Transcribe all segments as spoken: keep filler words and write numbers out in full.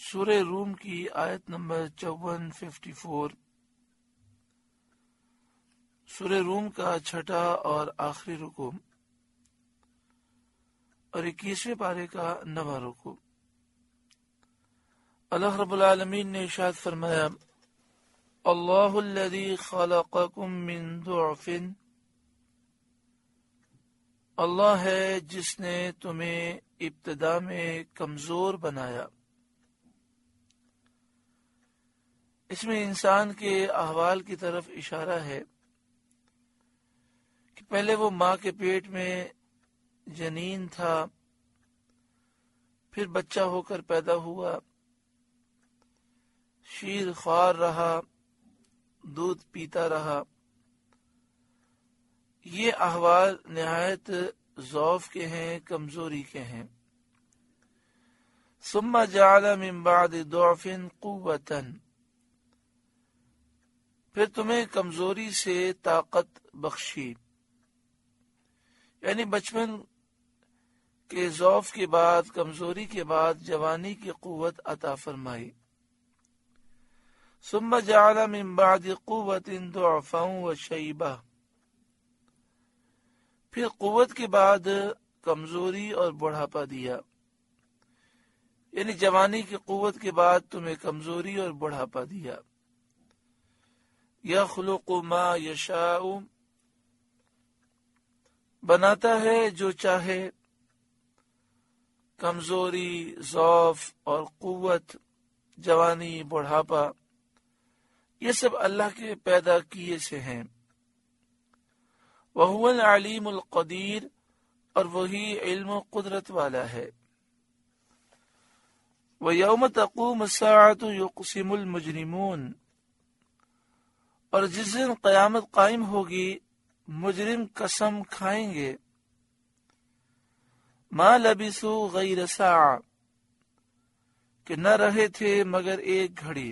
سورہ روم کی آیت نمبر چون ففٹی فور، سورہ روم کا چھٹا اور آخری رکوع اور اکیسویں پارے کا نواں رکوع۔ اللہ رب العالمین نے ارشاد فرمایا، اللہ الذی خلقکم من ضعف، اللہ ہے جس نے تمہیں ابتدا میں کمزور بنایا۔ اس میں انسان کے احوال کی طرف اشارہ ہے کہ پہلے وہ ماں کے پیٹ میں جنین تھا، پھر بچہ ہو کر پیدا ہوا، شیر خوار رہا، دودھ پیتا رہا۔ یہ احوال نہایت ضعف کے ہیں، کمزوری کے ہیں۔ ثم جعل من بعد ضعف قوة، پھر تمہیں کمزوری سے طاقت بخشی، یعنی بچپن کے ضعف کے بعد، کمزوری کے بعد جوانی کی قوت عطا فرمائی۔ ثم جعل من بعد قوة ضعفا وشیبہ، پھر قوت کے بعد کمزوری اور بڑھاپا دیا، یعنی جوانی کی قوت کے بعد تمہیں کمزوری اور بڑھاپا دیا۔ یخلق ما یشاء، بناتا ہے جو چاہے۔ کمزوری، ضعف اور قوت، جوانی، بڑھاپا، یہ سب اللہ کے پیدا کیے سے ہیں۔ وَهُوَ الْعَلِيمُ الْقَدِيرُ، اور وہی علم و قدرت والا ہے۔ وَيَوْمَ تَقُومُ السَّاعَةُ يُقْسِمُ الْمُجْرِمُونَ، اور جس دن قیامت قائم ہوگی مجرم قسم کھائیں گے، مَا لَبِثُوا غَيْرَ سَاعَةٍ، کہ نہ رہے تھے مگر ایک گھڑی،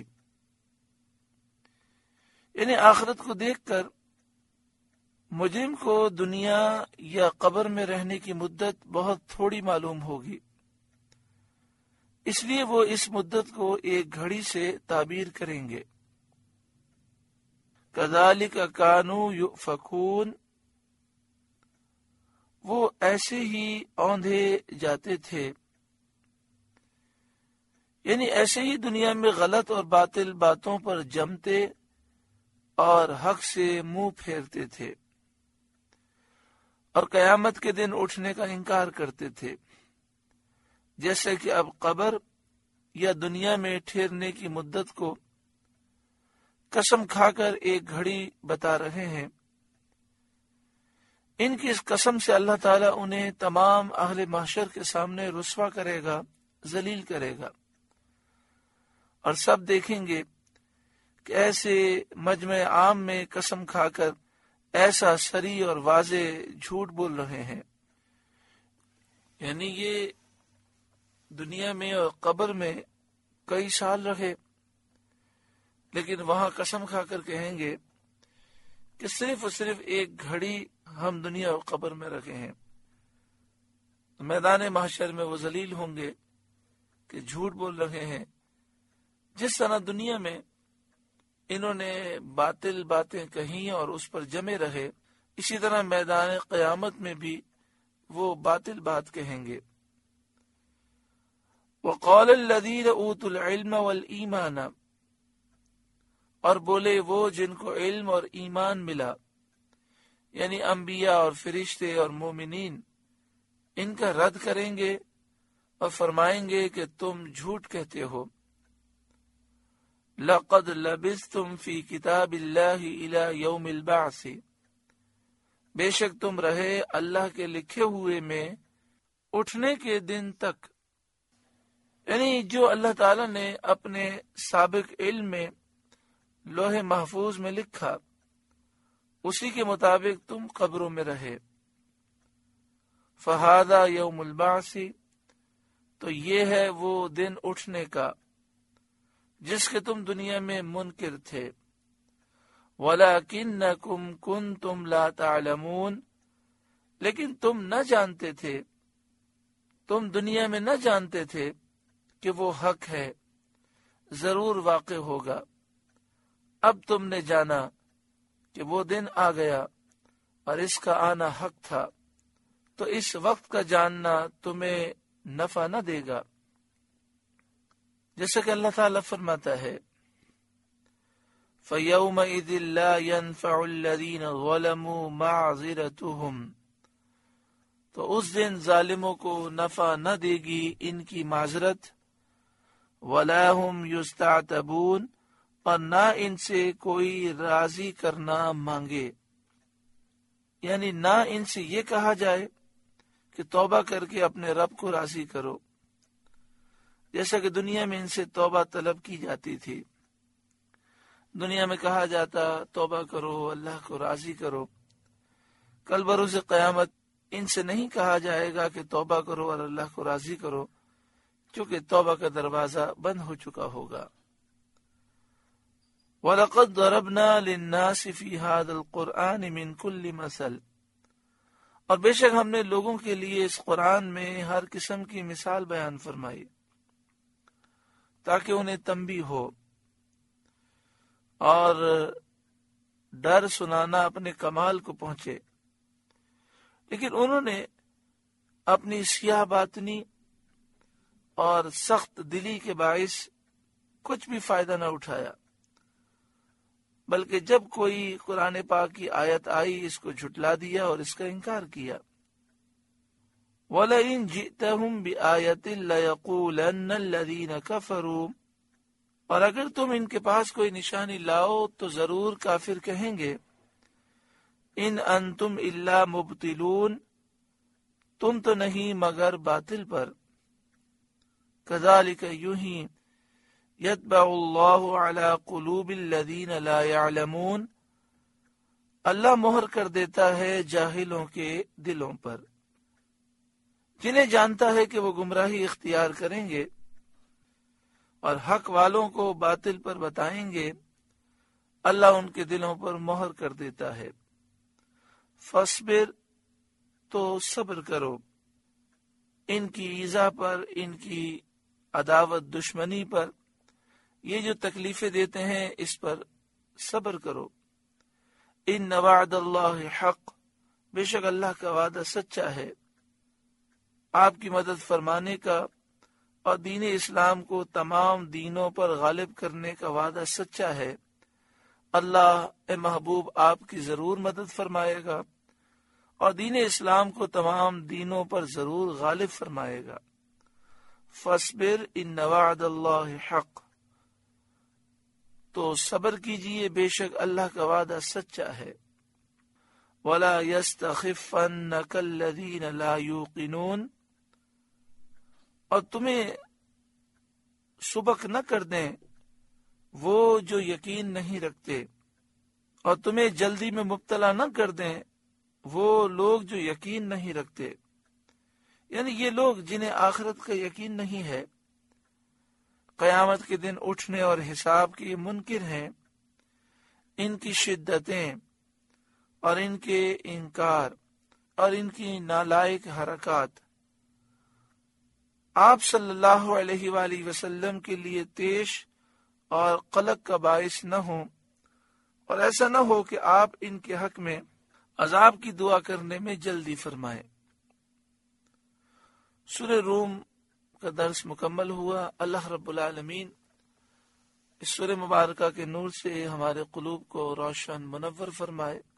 یعنی آخرت کو دیکھ کر مجرم کو دنیا یا قبر میں رہنے کی مدت بہت تھوڑی معلوم ہوگی، اس لیے وہ اس مدت کو ایک گھڑی سے تعبیر کریں گے۔ كَذَلِكَ كَانُوا يُؤْفَكُونَ، وہ ایسے ہی اوندھے جاتے تھے، یعنی ایسے ہی دنیا میں غلط اور باطل باتوں پر جمتے اور حق سے منہ پھیرتے تھے، اور قیامت کے دن اٹھنے کا انکار کرتے تھے، جیسے کہ اب قبر یا دنیا میں ٹھہرنے کی مدت کو قسم کھا کر ایک گھڑی بتا رہے ہیں۔ ان کی اس قسم سے اللہ تعالیٰ انہیں تمام اہل محشر کے سامنے رسوا کرے گا، ذلیل کرے گا، اور سب دیکھیں گے کہ ایسے مجمع عام میں قسم کھا کر ایسا صریح اور واضح جھوٹ بول رہے ہیں۔ یعنی یہ دنیا میں اور قبر میں کئی سال رہے، لیکن وہاں قسم کھا کر کہیں گے کہ صرف اور صرف ایک گھڑی ہم دنیا اور قبر میں رکھے ہیں۔ میدان محشر میں وہ ذلیل ہوں گے کہ جھوٹ بول رہے ہیں۔ جس طرح دنیا میں انہوں نے باطل باتیں کہیں اور اس پر جمے رہے، اسی طرح میدان قیامت میں بھی وہ باطل بات کہیں گے۔ وَقَالَ الَّذِينَ أُوتُوا الْعِلْمَ وَالْإِيمَانَ، اور بولے وہ جن کو علم اور ایمان ملا، یعنی انبیاء اور فرشتے اور مومنین، ان کا رد کریں گے اور فرمائیں گے کہ تم جھوٹ کہتے ہو۔ لَقَدْ لَبِثْتُمْ فِي كِتَابِ اللَّهِ إِلَى يَوْمِ الْبَعْثِ، بے شک تم رہے اللہ کے لکھے ہوئے میں اٹھنے کے دن تک، یعنی جو اللہ تعالیٰ نے اپنے سابق علم میں لوح محفوظ میں لکھا، اسی کے مطابق تم قبروں میں رہے۔ فَهَذَا يَوْمُ الْبَعْثِ، تو یہ ہے وہ دن اٹھنے کا جس کے تم دنیا میں منکر تھے۔ وَلَكِنَّكُمْ كُنْتُمْ لَا تَعْلَمُونَ، لیکن تم نہ جانتے تھے، تم دنیا میں نہ جانتے تھے کہ وہ حق ہے، ضرور واقع ہوگا۔ اب تم نے جانا کہ وہ دن آ گیا اور اس کا آنا حق تھا، تو اس وقت کا جاننا تمہیں نفع نہ دے گا۔ جیسا کہ اللہ تعالیٰ فرماتا ہے فَيَوْمَئِذٍ لَا يَنْفَعُ الَّذِينَ ظَلَمُوا مَعْذِرَتُهُمْ، تو اس دن ظالموں کو نفع نہ دے گی ان کی معذرت، وَلَا هُمْ يُسْتَعْتَبُونَ، اور نہ ان سے کوئی راضی کرنا مانگے، یعنی نہ ان سے یہ کہا جائے کہ توبہ کر کے اپنے رب کو راضی کرو، جیسا کہ دنیا میں ان سے توبہ طلب کی جاتی تھی۔ دنیا میں کہا جاتا توبہ کرو، اللہ کو راضی کرو۔ کل بروز قیامت ان سے نہیں کہا جائے گا کہ توبہ کرو اور اللہ کو راضی کرو، کیونکہ توبہ کا دروازہ بند ہو چکا ہوگا۔ وَلَقَدْ ضَرَبْنَا لِلنَّاسِ فِي هَذَا الْقُرْآنِ مِنْ كُلِّ مَثَلٍ، اور بے شک ہم نے لوگوں کے لیے اس قرآن میں ہر قسم کی مثال بیان فرمائی تاکہ انہیں تنبیہ ہو، اور ڈر سنانا اپنے کمال کو پہنچے، لیکن انہوں نے اپنی سیاہ باطنی اور سخت دلی کے باعث کچھ بھی فائدہ نہ اٹھایا، بلکہ جب کوئی قرآن پاک کی آیت آئی اس کو جھٹلا دیا اور اس کا انکار کیا۔ وَلَئِنْ جِئْتَهُمْ بِآيَةٍ لَيَقُولَنَّ الَّذِينَ كَفَرُوا، اور اگر تم ان کے پاس کوئی نشانی لاؤ تو ضرور کافر کہیں گے ان انتم الا مبطلون، تم تو نہیں مگر باطل پر۔ کذالک یوں ہی یطبع اللہ علی قلوب الذین لا یعلمون، اللہ مہر کر دیتا ہے جاہلوں کے دلوں پر، جنہیں جانتا ہے کہ وہ گمراہی اختیار کریں گے اور حق والوں کو باطل پر بتائیں گے، اللہ ان کے دلوں پر مہر کر دیتا ہے۔ فاصبر، تو صبر کرو، ان کی ایذا پر، ان کی عداوت دشمنی پر، یہ جو تکلیفیں دیتے ہیں اس پر صبر کرو۔ ان وعد اللہ حق، بے شک اللہ کا وعدہ سچا ہے، آپ کی مدد فرمانے کا اور دین اسلام کو تمام دینوں پر غالب کرنے کا وعدہ سچا ہے۔ اللہ اے محبوب آپ کی ضرور مدد فرمائے گا اور دین اسلام کو تمام دینوں پر ضرور غالب فرمائے گا۔ فاصبر ان وعد اللہ حق، تو صبر کیجئے، بے شک اللہ کا وعدہ سچا ہے۔ ولا یستخفنک الذین لا یوقنون، اور تمہیں سبق نہ کر دیں وہ جو یقین نہیں رکھتے، اور تمہیں جلدی میں مبتلا نہ کر دیں وہ لوگ جو یقین نہیں رکھتے، یعنی یہ لوگ جنہیں آخرت کا یقین نہیں ہے، قیامت کے دن اٹھنے اور حساب کے منکر ہیں، ان کی شدتیں اور ان کے انکار اور ان کی نالائق حرکات آپ صلی اللہ علیہ وآلہ وسلم کے لیے تیش اور قلق کا باعث نہ ہوں، اور ایسا نہ ہو کہ آپ ان کے حق میں عذاب کی دعا کرنے میں جلدی فرمائیں۔ سورہ روم کا درس مکمل ہوا۔ اللہ رب العالمین اس سورہ مبارکہ کے نور سے ہمارے قلوب کو روشن منور فرمائے۔